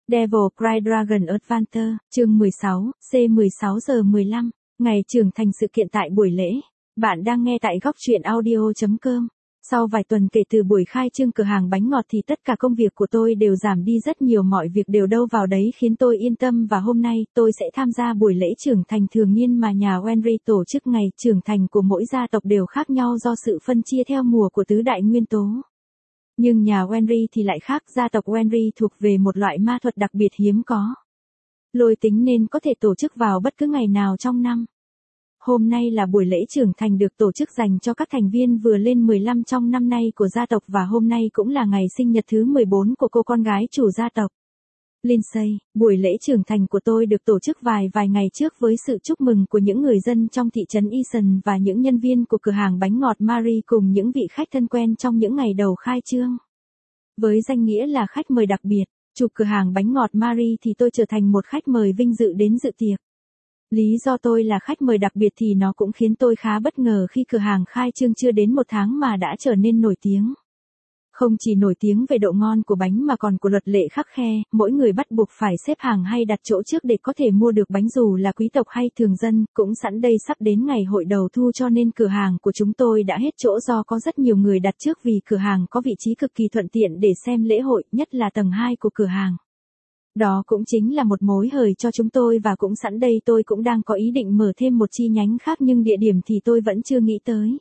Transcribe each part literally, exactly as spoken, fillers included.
Devil Cry Dragon Adventure, chương mười sáu, C mười sáu giờ mười lăm, ngày trưởng thành sự kiện tại buổi lễ. Bạn đang nghe tại góc truyện audio chấm com. Sau vài tuần kể từ buổi khai trương cửa hàng bánh ngọt thì tất cả công việc của tôi đều giảm đi rất nhiều, mọi việc đều đâu vào đấy khiến tôi yên tâm, và hôm nay tôi sẽ tham gia buổi lễ trưởng thành thường niên mà nhà Wenry tổ chức. Ngày trưởng thành của mỗi gia tộc đều khác nhau do sự phân chia theo mùa của tứ đại nguyên tố. Nhưng nhà Wenry thì lại khác, gia tộc Wenry thuộc về một loại ma thuật đặc biệt hiếm có. Lôi tính nên có thể tổ chức vào bất cứ ngày nào trong năm. Hôm nay là buổi lễ trưởng thành được tổ chức dành cho các thành viên vừa lên mười lăm trong năm nay của gia tộc, và hôm nay cũng là ngày sinh nhật thứ mười bốn của cô con gái chủ gia tộc, Lindsay. Buổi lễ trưởng thành của tôi được tổ chức vài vài ngày trước với sự chúc mừng của những người dân trong thị trấn Eason và những nhân viên của cửa hàng bánh ngọt Marie cùng những vị khách thân quen trong những ngày đầu khai trương. Với danh nghĩa là khách mời đặc biệt, chủ cửa hàng bánh ngọt Marie thì tôi trở thành một khách mời vinh dự đến dự tiệc. Lý do tôi là khách mời đặc biệt thì nó cũng khiến tôi khá bất ngờ khi cửa hàng khai trương chưa đến một tháng mà đã trở nên nổi tiếng. Không chỉ nổi tiếng về độ ngon của bánh mà còn của luật lệ khắt khe, mỗi người bắt buộc phải xếp hàng hay đặt chỗ trước để có thể mua được bánh, dù là quý tộc hay thường dân. Cũng sẵn đây sắp đến ngày hội đầu thu cho nên cửa hàng của chúng tôi đã hết chỗ do có rất nhiều người đặt trước, vì cửa hàng có vị trí cực kỳ thuận tiện để xem lễ hội, nhất là tầng hai của cửa hàng. Đó cũng chính là một mối hời cho chúng tôi, và cũng sẵn đây tôi cũng đang có ý định mở thêm một chi nhánh khác, nhưng địa điểm thì tôi vẫn chưa nghĩ tới.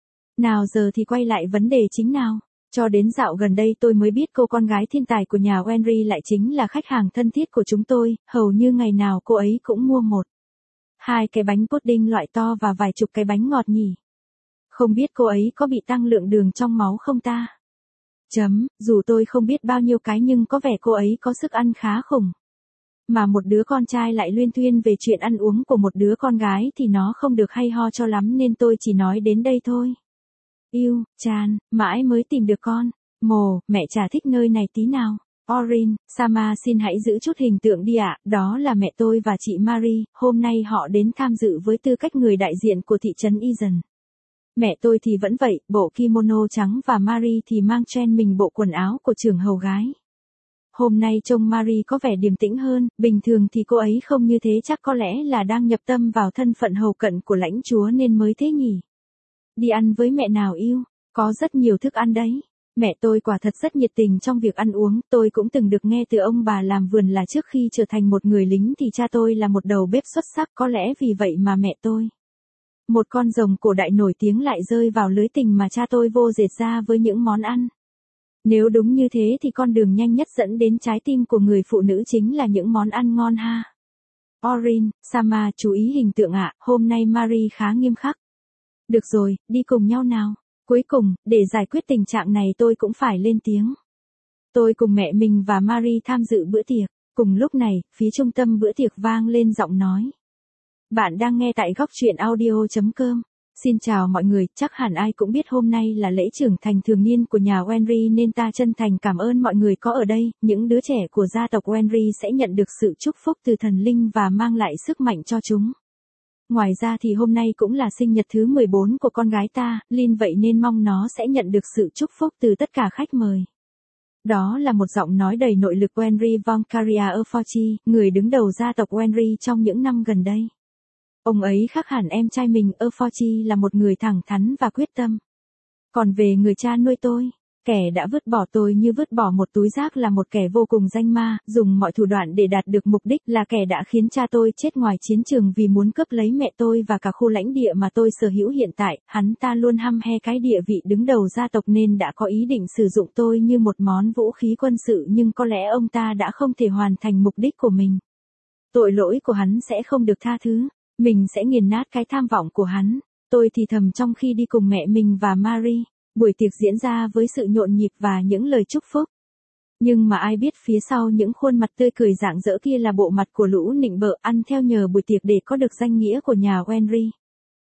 Nào giờ thì quay lại vấn đề chính nào. Cho đến dạo gần đây tôi mới biết cô con gái thiên tài của nhà Wenry lại chính là khách hàng thân thiết của chúng tôi, hầu như ngày nào cô ấy cũng mua một, hai cái bánh pudding loại to và vài chục cái bánh ngọt nhỉ. Không biết cô ấy có bị tăng lượng đường trong máu không ta? Chấm, dù tôi không biết bao nhiêu cái nhưng có vẻ cô ấy có sức ăn khá khủng. Mà một đứa con trai lại luyên thuyên về chuyện ăn uống của một đứa con gái thì nó không được hay ho cho lắm, nên tôi chỉ nói đến đây thôi. Yêu, Chan, mãi mới tìm được con. Mồ, mẹ chả thích nơi này tí nào. Orin, Sama xin hãy giữ chút hình tượng đi ạ, đó là mẹ tôi và chị Marie, hôm nay họ đến tham dự với tư cách người đại diện của thị trấn Eason. Mẹ tôi thì vẫn vậy, bộ kimono trắng, và Marie thì mang trên mình bộ quần áo của trưởng hầu gái. Hôm nay trông Marie có vẻ điềm tĩnh hơn, bình thường thì cô ấy không như thế, chắc có lẽ là đang nhập tâm vào thân phận hầu cận của lãnh chúa nên mới thế nhỉ. Đi ăn với mẹ nào yêu, có rất nhiều thức ăn đấy. Mẹ tôi quả thật rất nhiệt tình trong việc ăn uống, tôi cũng từng được nghe từ ông bà làm vườn là trước khi trở thành một người lính thì cha tôi là một đầu bếp xuất sắc, có lẽ vì vậy mà mẹ tôi, một con rồng cổ đại nổi tiếng, lại rơi vào lưới tình mà cha tôi vô dệt ra với những món ăn. Nếu đúng như thế thì con đường nhanh nhất dẫn đến trái tim của người phụ nữ chính là những món ăn ngon ha. Orin, Sama chú ý hình tượng ạ, hôm nay Marie khá nghiêm khắc. Được rồi, đi cùng nhau nào. Cuối cùng, để giải quyết tình trạng này tôi cũng phải lên tiếng. Tôi cùng mẹ mình và Marie tham dự bữa tiệc. Cùng lúc này, phía trung tâm bữa tiệc vang lên giọng nói. Bạn đang nghe tại góc truyện audio chấm com. Xin chào mọi người, chắc hẳn ai cũng biết hôm nay là lễ trưởng thành thường niên của nhà Wenry nên ta chân thành cảm ơn mọi người có ở đây. Những đứa trẻ của gia tộc Wenry sẽ nhận được sự chúc phúc từ thần linh và mang lại sức mạnh cho chúng. Ngoài ra thì hôm nay cũng là sinh nhật thứ mười bốn của con gái ta, Lin, vậy nên mong nó sẽ nhận được sự chúc phúc từ tất cả khách mời. Đó là một giọng nói đầy nội lực Wenry Voncaria Erforchi, người đứng đầu gia tộc Wenry trong những năm gần đây. Ông ấy khác hẳn em trai mình, Erforchi là một người thẳng thắn và quyết tâm. Còn về người cha nuôi tôi, kẻ đã vứt bỏ tôi như vứt bỏ một túi rác, là một kẻ vô cùng danh ma, dùng mọi thủ đoạn để đạt được mục đích, là kẻ đã khiến cha tôi chết ngoài chiến trường vì muốn cướp lấy mẹ tôi và cả khu lãnh địa mà tôi sở hữu hiện tại. Hắn ta luôn hăm he cái địa vị đứng đầu gia tộc nên đã có ý định sử dụng tôi như một món vũ khí quân sự, nhưng có lẽ ông ta đã không thể hoàn thành mục đích của mình. Tội lỗi của hắn sẽ không được tha thứ. Mình sẽ nghiền nát cái tham vọng của hắn. Tôi thì thầm trong khi đi cùng mẹ mình và Marie. Buổi tiệc diễn ra với sự nhộn nhịp và những lời chúc phúc. Nhưng mà ai biết phía sau những khuôn mặt tươi cười rạng rỡ kia là bộ mặt của lũ nịnh bợ ăn theo nhờ buổi tiệc để có được danh nghĩa của nhà Wenry.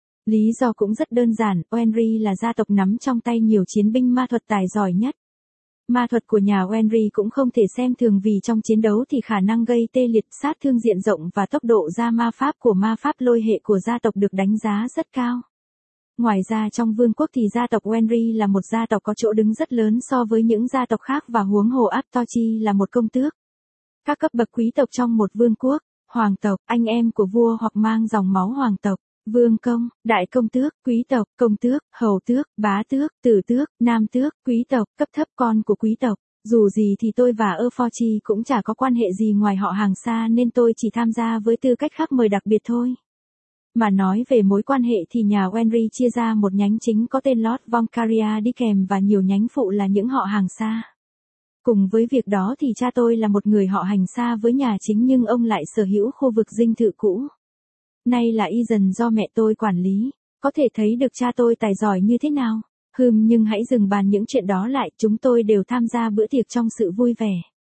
Lý do cũng rất đơn giản, Wenry là gia tộc nắm trong tay nhiều chiến binh ma thuật tài giỏi nhất. Ma thuật của nhà Wenry cũng không thể xem thường, vì trong chiến đấu thì khả năng gây tê liệt, sát thương diện rộng và tốc độ ra ma pháp của ma pháp lôi hệ của gia tộc được đánh giá rất cao. Ngoài ra trong vương quốc thì gia tộc Wenry là một gia tộc có chỗ đứng rất lớn so với những gia tộc khác, và huống hồ Aptochi là một công tước. Các cấp bậc quý tộc trong một vương quốc, hoàng tộc, anh em của vua hoặc mang dòng máu hoàng tộc, vương công, đại công tước, quý tộc, công tước, hầu tước, bá tước, tử tước, nam tước, quý tộc, cấp thấp con của quý tộc. Dù gì thì tôi và Euphorchi cũng chả có quan hệ gì ngoài họ hàng xa nên tôi chỉ tham gia với tư cách khách mời đặc biệt thôi. Mà nói về mối quan hệ thì nhà Wenry chia ra một nhánh chính có tên Lord Voncaria đi kèm và nhiều nhánh phụ là những họ hàng xa. Cùng với việc đó thì cha tôi là một người họ hành xa với nhà chính nhưng ông lại sở hữu khu vực dinh thự cũ. Nay là y dần do mẹ tôi quản lý, có thể thấy được cha tôi tài giỏi như thế nào. Hừm nhưng hãy dừng bàn những chuyện đó lại, chúng tôi đều tham gia bữa tiệc trong sự vui vẻ.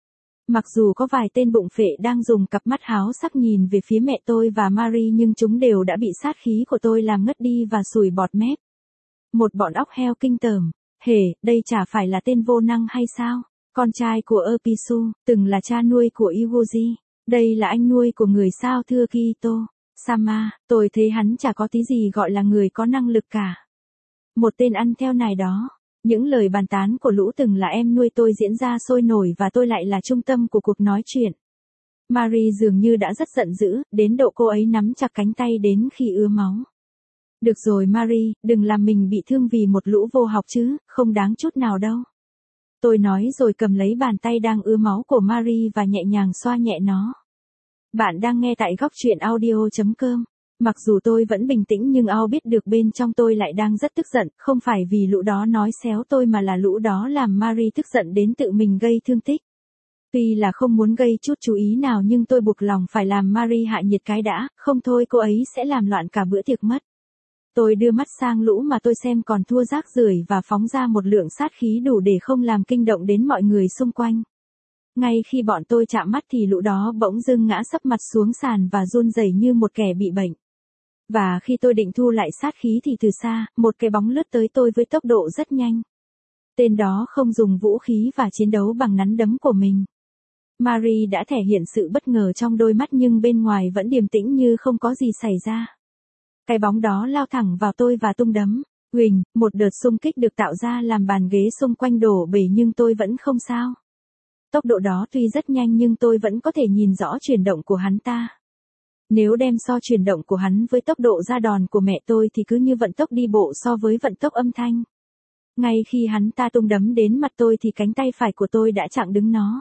Mặc dù có vài tên bụng phệ đang dùng cặp mắt háo sắc nhìn về phía mẹ tôi và Marie nhưng chúng đều đã bị sát khí của tôi làm ngất đi và sùi bọt mép. Một bọn óc heo kinh tởm, hề, đây chả phải là tên vô năng hay sao? Con trai của Erpisu, từng là cha nuôi của Iwoji. Đây là anh nuôi của người sao thưa Kito. Sama, tôi thấy hắn chả có tí gì gọi là người có năng lực cả. Một tên ăn theo nài đó. Những lời bàn tán của lũ từng là em nuôi tôi diễn ra sôi nổi và tôi lại là trung tâm của cuộc nói chuyện. Marie dường như đã rất giận dữ, đến độ cô ấy nắm chặt cánh tay đến khi ứa máu. Được rồi Marie, đừng làm mình bị thương vì một lũ vô học chứ, không đáng chút nào đâu. Tôi nói rồi cầm lấy bàn tay đang ứa máu của Marie và nhẹ nhàng xoa nhẹ nó. Bạn đang nghe tại góc truyện audio chấm com. Mặc dù tôi vẫn bình tĩnh nhưng ao biết được bên trong tôi lại đang rất tức giận, không phải vì lũ đó nói xéo tôi mà là lũ đó làm Marie tức giận đến tự mình gây thương tích. Tuy là không muốn gây chút chú ý nào nhưng tôi buộc lòng phải làm Marie hạ nhiệt cái đã, không thôi cô ấy sẽ làm loạn cả bữa tiệc mất. Tôi đưa mắt sang lũ mà tôi xem còn thua rác rưởi và phóng ra một lượng sát khí đủ để không làm kinh động đến mọi người xung quanh. Ngay khi bọn tôi chạm mắt thì lũ đó bỗng dưng ngã sấp mặt xuống sàn và run rẩy như một kẻ bị bệnh. Và khi tôi định thu lại sát khí thì từ xa, một cái bóng lướt tới tôi với tốc độ rất nhanh. Tên đó không dùng vũ khí và chiến đấu bằng nắn đấm của mình. Marie đã thể hiện sự bất ngờ trong đôi mắt nhưng bên ngoài vẫn điềm tĩnh như không có gì xảy ra. Cái bóng đó lao thẳng vào tôi và tung đấm. Huỳnh, một đợt xung kích được tạo ra làm bàn ghế xung quanh đổ bể nhưng tôi vẫn không sao. Tốc độ đó tuy rất nhanh nhưng tôi vẫn có thể nhìn rõ chuyển động của hắn ta. Nếu đem so chuyển động của hắn với tốc độ ra đòn của mẹ tôi thì cứ như vận tốc đi bộ so với vận tốc âm thanh. Ngay khi hắn ta tung đấm đến mặt tôi thì cánh tay phải của tôi đã chặn đứng nó.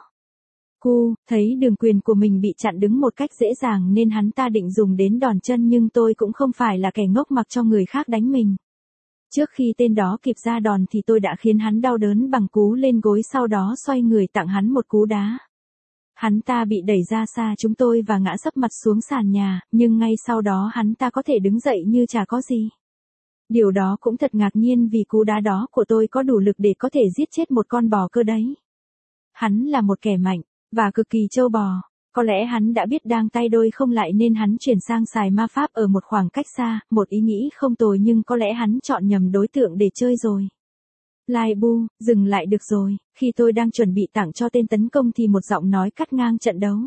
Cu, thấy đường quyền của mình bị chặn đứng một cách dễ dàng nên hắn ta định dùng đến đòn chân nhưng tôi cũng không phải là kẻ ngốc mặc cho người khác đánh mình. Trước khi tên đó kịp ra đòn thì tôi đã khiến hắn đau đớn bằng cú lên gối sau đó xoay người tặng hắn một cú đá. Hắn ta bị đẩy ra xa chúng tôi và ngã sấp mặt xuống sàn nhà, nhưng ngay sau đó hắn ta có thể đứng dậy như chả có gì. Điều đó cũng thật ngạc nhiên vì cú đá đó của tôi có đủ lực để có thể giết chết một con bò cơ đấy. Hắn là một kẻ mạnh, và cực kỳ trâu bò. Có lẽ hắn đã biết đang tay đôi không lại nên hắn chuyển sang xài ma pháp ở một khoảng cách xa, một ý nghĩ không tồi nhưng có lẽ hắn chọn nhầm đối tượng để chơi rồi. Lai Bu, dừng lại được rồi, khi tôi đang chuẩn bị tặng cho tên tấn công thì một giọng nói cắt ngang trận đấu.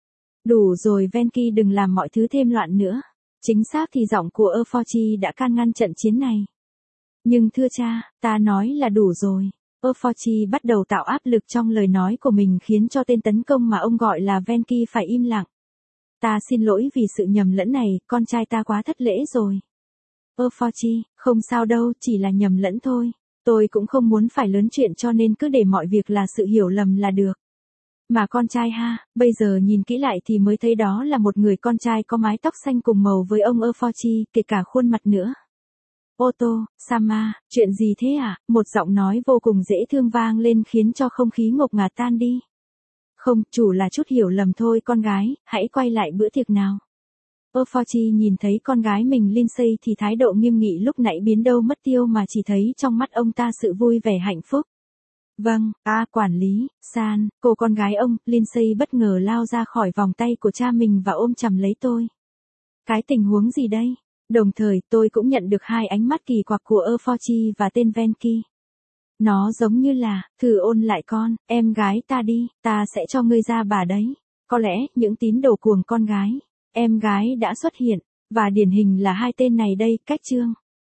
Đủ rồi Venki đừng làm mọi thứ thêm loạn nữa. Chính xác thì giọng của Euphorchi đã can ngăn trận chiến này. Nhưng thưa cha, ta nói là đủ rồi. Euphorchi bắt đầu tạo áp lực trong lời nói của mình khiến cho tên tấn công mà ông gọi là Venki phải im lặng. Ta xin lỗi vì sự nhầm lẫn này, con trai ta quá thất lễ rồi. Euphorchi, không sao đâu, chỉ là nhầm lẫn thôi. Tôi cũng không muốn phải lớn chuyện cho nên cứ để mọi việc là sự hiểu lầm là được. Mà con trai ha, bây giờ nhìn kỹ lại thì mới thấy đó là một người con trai có mái tóc xanh cùng màu với ông Euphorchi, kể cả khuôn mặt nữa. Otto, Sama, chuyện gì thế à? Một giọng nói vô cùng dễ thương vang lên khiến cho không khí ngột ngạt tan đi. Không, chủ là chút hiểu lầm thôi con gái, hãy quay lại bữa tiệc nào. Euphorchi nhìn thấy con gái mình Lindsay thì thái độ nghiêm nghị lúc nãy biến đâu mất tiêu mà chỉ thấy trong mắt ông ta sự vui vẻ hạnh phúc. Vâng, à quản lý, San, cô con gái ông, Lindsay bất ngờ lao ra khỏi vòng tay của cha mình và ôm chầm lấy tôi. Cái tình huống gì đây? Đồng thời tôi cũng nhận được hai ánh mắt kỳ quặc của Euphorchi và tên Venki. Nó giống như là, thử ôn lại con, em gái ta đi, ta sẽ cho ngươi ra bà đấy. Có lẽ, những tín đồ cuồng con gái, em gái đã xuất hiện, và điển hình là hai tên này đây, cách chương.